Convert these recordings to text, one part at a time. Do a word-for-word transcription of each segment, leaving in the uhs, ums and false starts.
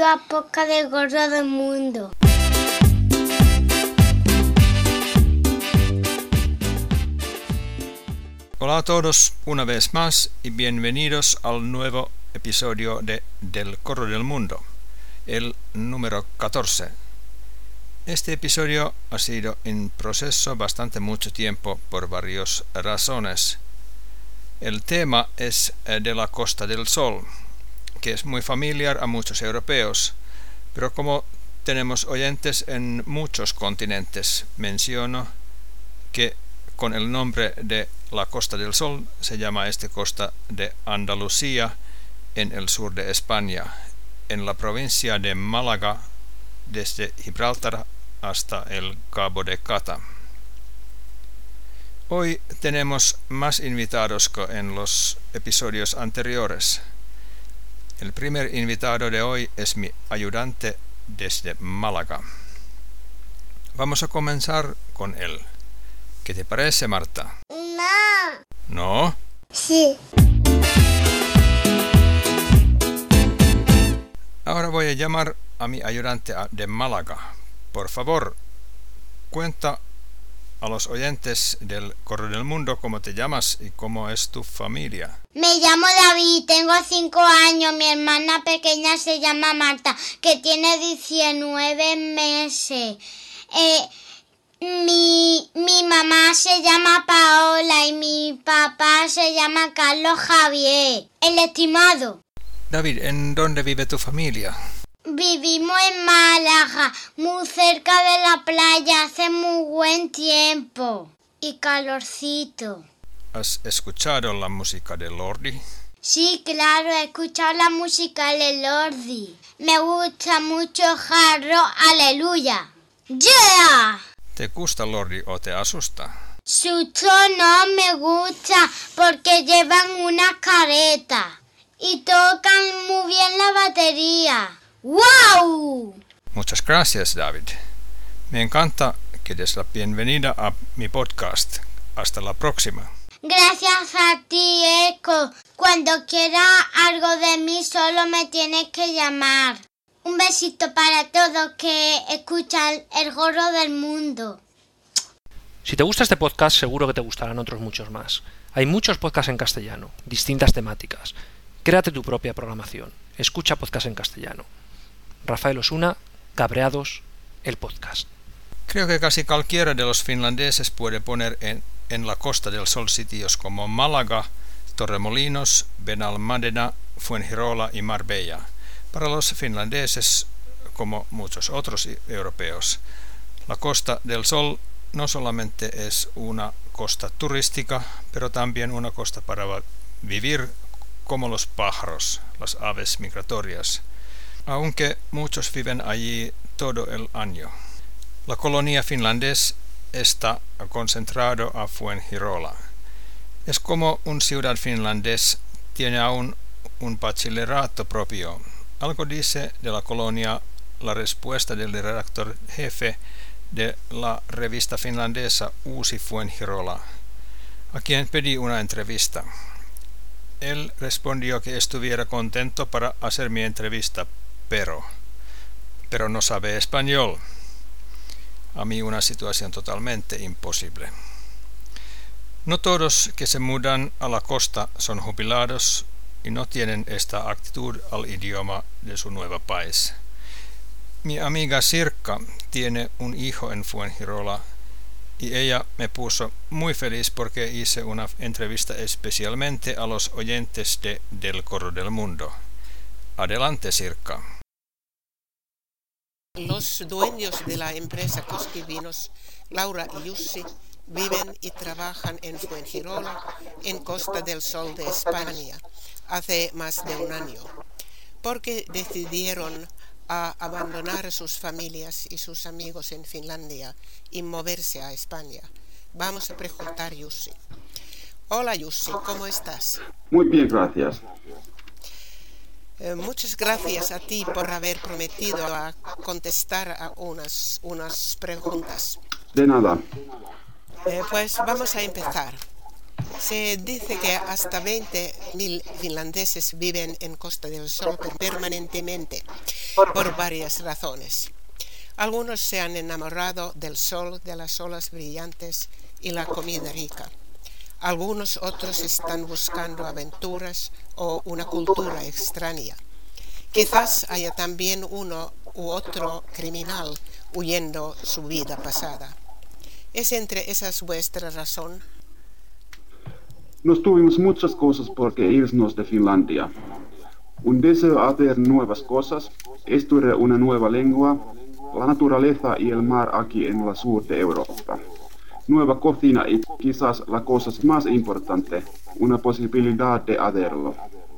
nueva podcast del Gordo del Mundo. Hola a todos una vez más y bienvenidos al nuevo episodio de Del Gordo del Mundo, el número catorce. Este episodio ha sido en proceso bastante mucho tiempo por varias razones. El tema es de la Costa del Sol, que es muy familiar a muchos europeos, pero como tenemos oyentes en muchos continentes, menciono que con el nombre de la Costa del Sol se llama esta costa de Andalucía en el sur de España, en la provincia de Málaga, desde Gibraltar hasta el Cabo de Gata. Hoy tenemos más invitados que en los episodios anteriores. El primer invitado de hoy es mi ayudante desde Málaga. Vamos a comenzar con él. ¿Qué te parece, Marta? No. ¿No? Sí. Ahora voy a llamar a mi ayudante de Málaga. Por favor, cuenta a los oyentes del Gordo del Mundo cómo te llamas y cómo es tu familia. Me llamo David, tengo cinco años, mi hermana pequeña se llama Marta, que tiene diecinueve meses. Eh, mi, mi mamá se llama Paola y mi papá se llama Carlos Javier, el estimado. David, ¿en dónde vive tu familia? Vivimos en Málaga, muy cerca de la playa, hace muy buen tiempo y calorcito. ¿Has escuchado la música de Lordi? Sí, claro, he escuchado la música de Lordi. Me gusta mucho Jarro, aleluya. ¡Yeah! ¿Te gusta Lordi o te asusta? Susto no me gusta porque llevan una careta y tocan muy bien la batería. ¡Wow! Muchas gracias, David. Me encanta que des la bienvenida a mi podcast. Hasta la próxima. Gracias a ti, Eco. Cuando quieras algo de mí, solo me tienes que llamar. Un besito para todos que escuchan el Gordo del Mundo. Si te gusta este podcast, seguro que te gustarán otros muchos más. Hay muchos podcasts en castellano, distintas temáticas. Créate tu propia programación. Escucha podcast en castellano. Rafael Osuna, Cabreados, el podcast. Creo que casi cualquiera de los finlandeses puede poner en, en la Costa del Sol sitios como Málaga, Torremolinos, Benalmádena, Fuengirola y Marbella. Para los finlandeses, como muchos otros europeos, la Costa del Sol no solamente es una costa turística, pero también una costa para vivir como los pájaros, las aves migratorias, aunque muchos viven allí todo el año. La colonia finlandesa está concentrada a Fuengirola. Es como una ciudad finlandesa tiene aún un bachillerato propio. Algo dice de la colonia la respuesta del redactor jefe de la revista finlandesa Uusi Fuengirola, a quien pedí una entrevista. Él respondió que estuviera contento para hacer mi entrevista, pero, pero no sabe español. A mí una situación totalmente imposible. No todos que se mudan a la costa son jubilados y no tienen esta actitud al idioma de su nuevo país. Mi amiga Sirka tiene un hijo en Fuengirola y ella me puso muy feliz porque hice una entrevista especialmente a los oyentes de Del Gordo del Mundo. Adelante, Sirka. Los dueños de la empresa Koskivinos, Laura y Jussi, viven y trabajan en Fuengirola, en Costa del Sol de España, hace más de un año, porque decidieron a abandonar sus familias y sus amigos en Finlandia y moverse a España. Vamos a preguntar a Jussi. Hola Jussi, ¿cómo estás? Muy bien, gracias. Eh, muchas gracias a ti por haber prometido a contestar a unas, unas preguntas. De nada. Eh, pues vamos a empezar. Se dice que hasta veinte mil finlandeses viven en Costa del Sol permanentemente por varias razones. Algunos se han enamorado del sol, de las olas brillantes y la comida rica. Algunos otros están buscando aventuras o una cultura extraña. Quizás haya también uno u otro criminal huyendo su vida pasada. ¿Es entre esas vuestra razón? Nos tuvimos muchas cosas por qué irnos de Finlandia. Un deseo a hacer nuevas cosas, estudiar una nueva lengua, la naturaleza y el mar aquí en el sur de Europa. Nueva cocina y quizás la cosa más importante, una posibilidad de hacerlo.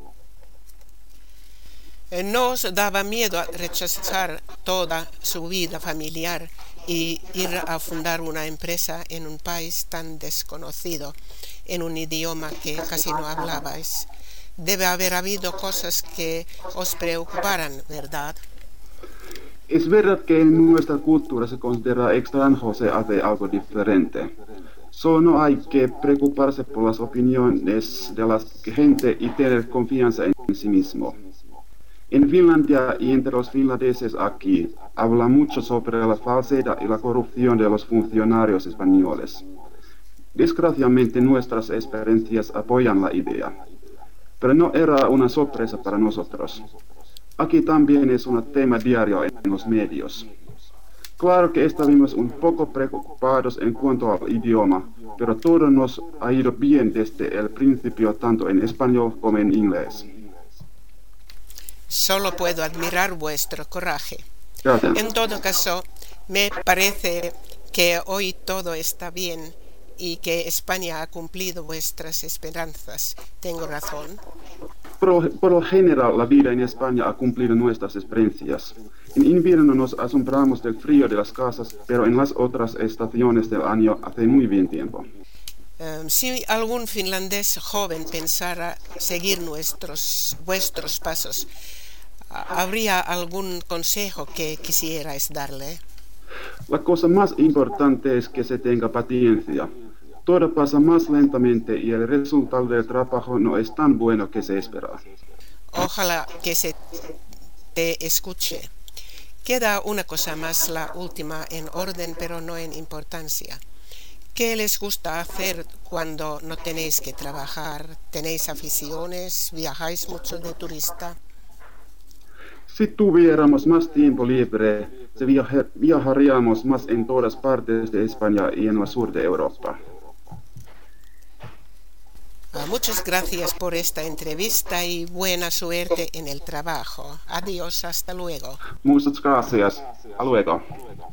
¿No os daba miedo rechazar toda su vida familiar y ir a fundar una empresa en un país tan desconocido, en un idioma que casi no hablabais? Debe haber habido cosas que os preocuparan, ¿verdad? Es verdad que en nuestra cultura se considera extranjero se hace algo diferente. Solo no hay que preocuparse por las opiniones de la gente y tener confianza en sí mismo. En Finlandia y entre los finlandeses aquí, habla mucho sobre la falsedad y la corrupción de los funcionarios españoles. Desgraciadamente nuestras experiencias apoyan la idea, pero no era una sorpresa para nosotros. Aquí también es un tema diario en los medios. Claro que estábamos un poco preocupados en cuanto al idioma, pero todo nos ha ido bien desde el principio tanto en español como en inglés. Solo puedo admirar vuestro coraje. Gracias. En todo caso, me parece que hoy todo está bien y que España ha cumplido vuestras esperanzas. ¿Tengo razón? Por, por lo general, la vida en España ha cumplido nuestras experiencias. En invierno nos asombramos del frío de las casas, pero en las otras estaciones del año hace muy bien tiempo. Um, si algún finlandés joven pensara seguir nuestros, vuestros pasos, ¿habría algún consejo que quisierais darle? La cosa más importante es que se tenga paciencia. Todo pasa más lentamente y el resultado del trabajo no es tan bueno que se espera. Ojalá que se te escuche. Queda una cosa más, la última en orden, pero no en importancia. ¿Qué les gusta hacer cuando no tenéis que trabajar? ¿Tenéis aficiones? ¿Viajáis mucho de turista? Si tuviéramos más tiempo libre, se viaja, viajaríamos más en todas partes de España y en el sur de Europa. Muchas gracias por esta entrevista y buena suerte en el trabajo. Adiós, hasta luego. Muchas gracias. Hasta luego.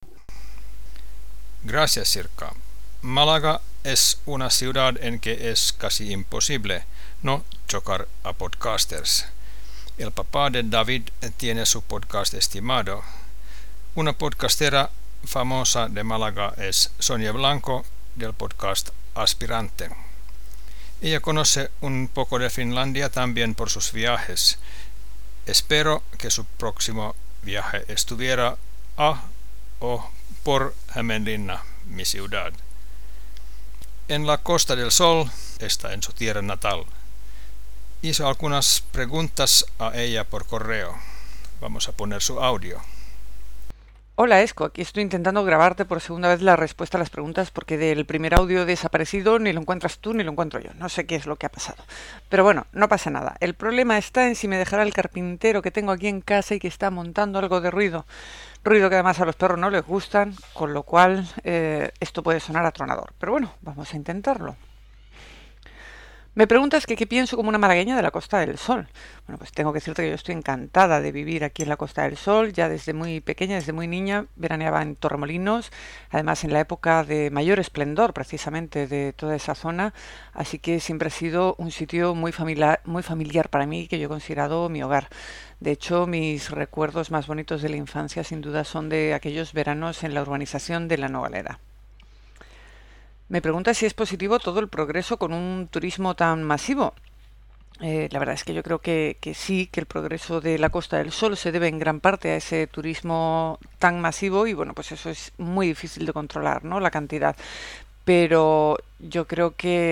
Gracias, Sirka. Málaga es una ciudad en que es casi imposible no chocar a podcasters. El papá de David tiene su podcast estimado. Una podcastera famosa de Málaga es Sonia Blanco del podcast Aspirante. Ella conoce un poco de Finlandia también por sus viajes. Espero que su próximo viaje estuviera a o por Hämeenlinna, mi ciudad. En la Costa del Sol, está en su tierra natal. Hizo algunas preguntas a ella por correo. Vamos a poner su audio. Hola Esco, aquí estoy intentando grabarte por segunda vez la respuesta a las preguntas porque del primer audio desaparecido ni lo encuentras tú ni lo encuentro yo. No sé qué es lo que ha pasado. Pero bueno, no pasa nada. El problema está en si me dejará el carpintero que tengo aquí en casa y que está montando algo de ruido. Ruido que además a los perros no les gustan, con lo cual eh, esto puede sonar atronador. Pero bueno, vamos a intentarlo. Me preguntas que qué pienso como una malagueña de la Costa del Sol. Bueno, pues tengo que decirte que yo estoy encantada de vivir aquí en la Costa del Sol. Ya desde muy pequeña, desde muy niña, veraneaba en Torremolinos, además en la época de mayor esplendor precisamente de toda esa zona. Así que siempre ha sido un sitio muy familiar, muy familiar para mí, que yo he considerado mi hogar. De hecho, mis recuerdos más bonitos de la infancia sin duda son de aquellos veranos en la urbanización de La Nogalera. Me pregunta si es positivo todo el progreso con un turismo tan masivo. Eh, la verdad es que yo creo que, que sí, que el progreso de la Costa del Sol se debe en gran parte a ese turismo tan masivo y bueno, pues eso es muy difícil de controlar, ¿no? La cantidad. Pero yo creo que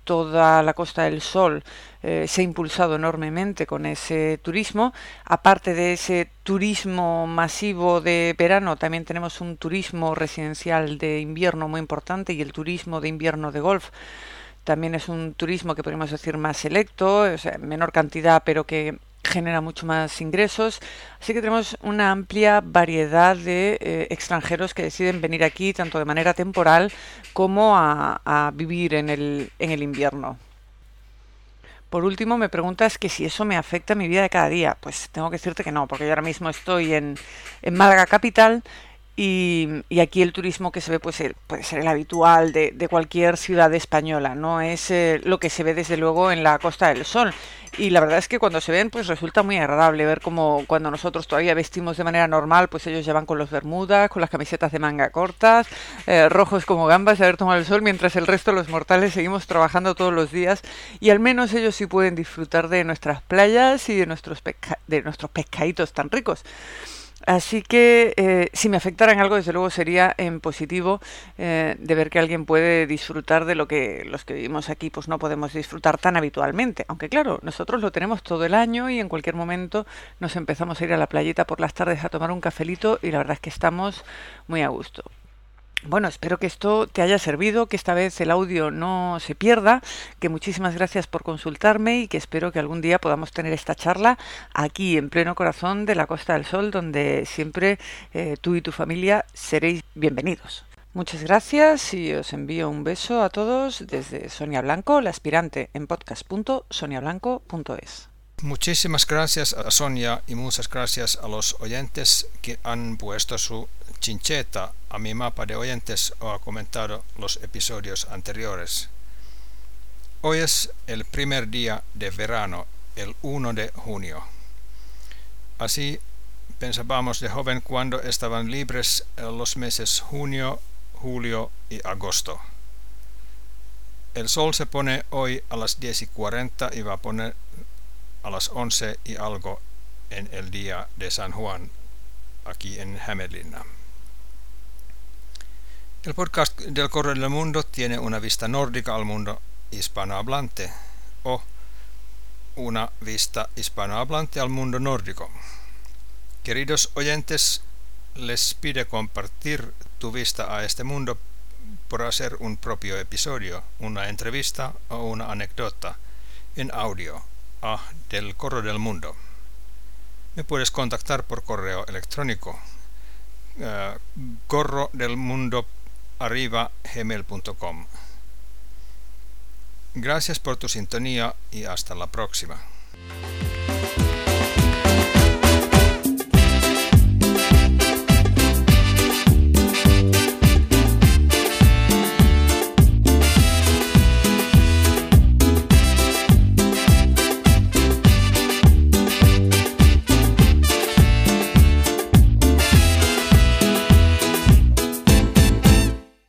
toda la Costa del Sol eh, se ha impulsado enormemente con ese turismo. Aparte de ese turismo masivo de verano, también tenemos un turismo residencial de invierno muy importante, y el turismo de invierno de golf también es un turismo que podemos decir más selecto, o sea, menor cantidad, pero que genera mucho más ingresos. Así que tenemos una amplia variedad de eh, extranjeros que deciden venir aquí tanto de manera temporal como a, a vivir en el, en el invierno. Por último, me preguntas que si eso me afecta a mi vida de cada día. Pues tengo que decirte que no, porque yo ahora mismo estoy en, en Málaga capital. Y, y aquí el turismo que se ve pues, puede ser el habitual de, de cualquier ciudad española, no es eh, lo que se ve desde luego en la Costa del Sol. Y la verdad es que cuando se ven pues resulta muy agradable ver como cuando nosotros todavía vestimos de manera normal, pues ellos ya van con los bermudas, con las camisetas de manga cortas, eh, rojos como gambas de haber tomado el sol, mientras el resto de los mortales seguimos trabajando todos los días, y al menos ellos sí pueden disfrutar de nuestras playas y de nuestros, pesca de nuestros pescaditos tan ricos. Así que eh, si me afectara en algo, desde luego sería en positivo eh, de ver que alguien puede disfrutar de lo que los que vivimos aquí pues no podemos disfrutar tan habitualmente. Aunque claro, nosotros lo tenemos todo el año y en cualquier momento nos empezamos a ir a la playita por las tardes a tomar un cafelito, y la verdad es que estamos muy a gusto. Bueno, espero que esto te haya servido, que esta vez el audio no se pierda, que muchísimas gracias por consultarme y que espero que algún día podamos tener esta charla aquí en pleno corazón de la Costa del Sol, donde siempre eh, tú y tu familia seréis bienvenidos. Muchas gracias y os envío un beso a todos desde Sonia Blanco, la aspirante en podcast punto sonia blanco punto es. Muchísimas gracias a Sonia y muchas gracias a los oyentes que han puesto su chincheta a mi mapa de oyentes o ha comentado los episodios anteriores. Hoy es el primer día de verano, el uno de junio. Así pensábamos de joven cuando estaban libres los meses junio, julio y agosto. El sol se pone hoy a las diez y cuarenta y va a poner a las once y algo en el día de San Juan, aquí en Hämeenlinna. El podcast del Correo del Mundo tiene una vista nórdica al mundo hispanohablante o una vista hispanohablante al mundo nórdico. Queridos oyentes, les pide compartir tu vista a este mundo por hacer un propio episodio, una entrevista o una anécdota en audio a del Correo del Mundo. Me puedes contactar por correo electrónico uh, corro del mundo arroba gmail punto com. Gracias por tu sintonía y hasta la próxima.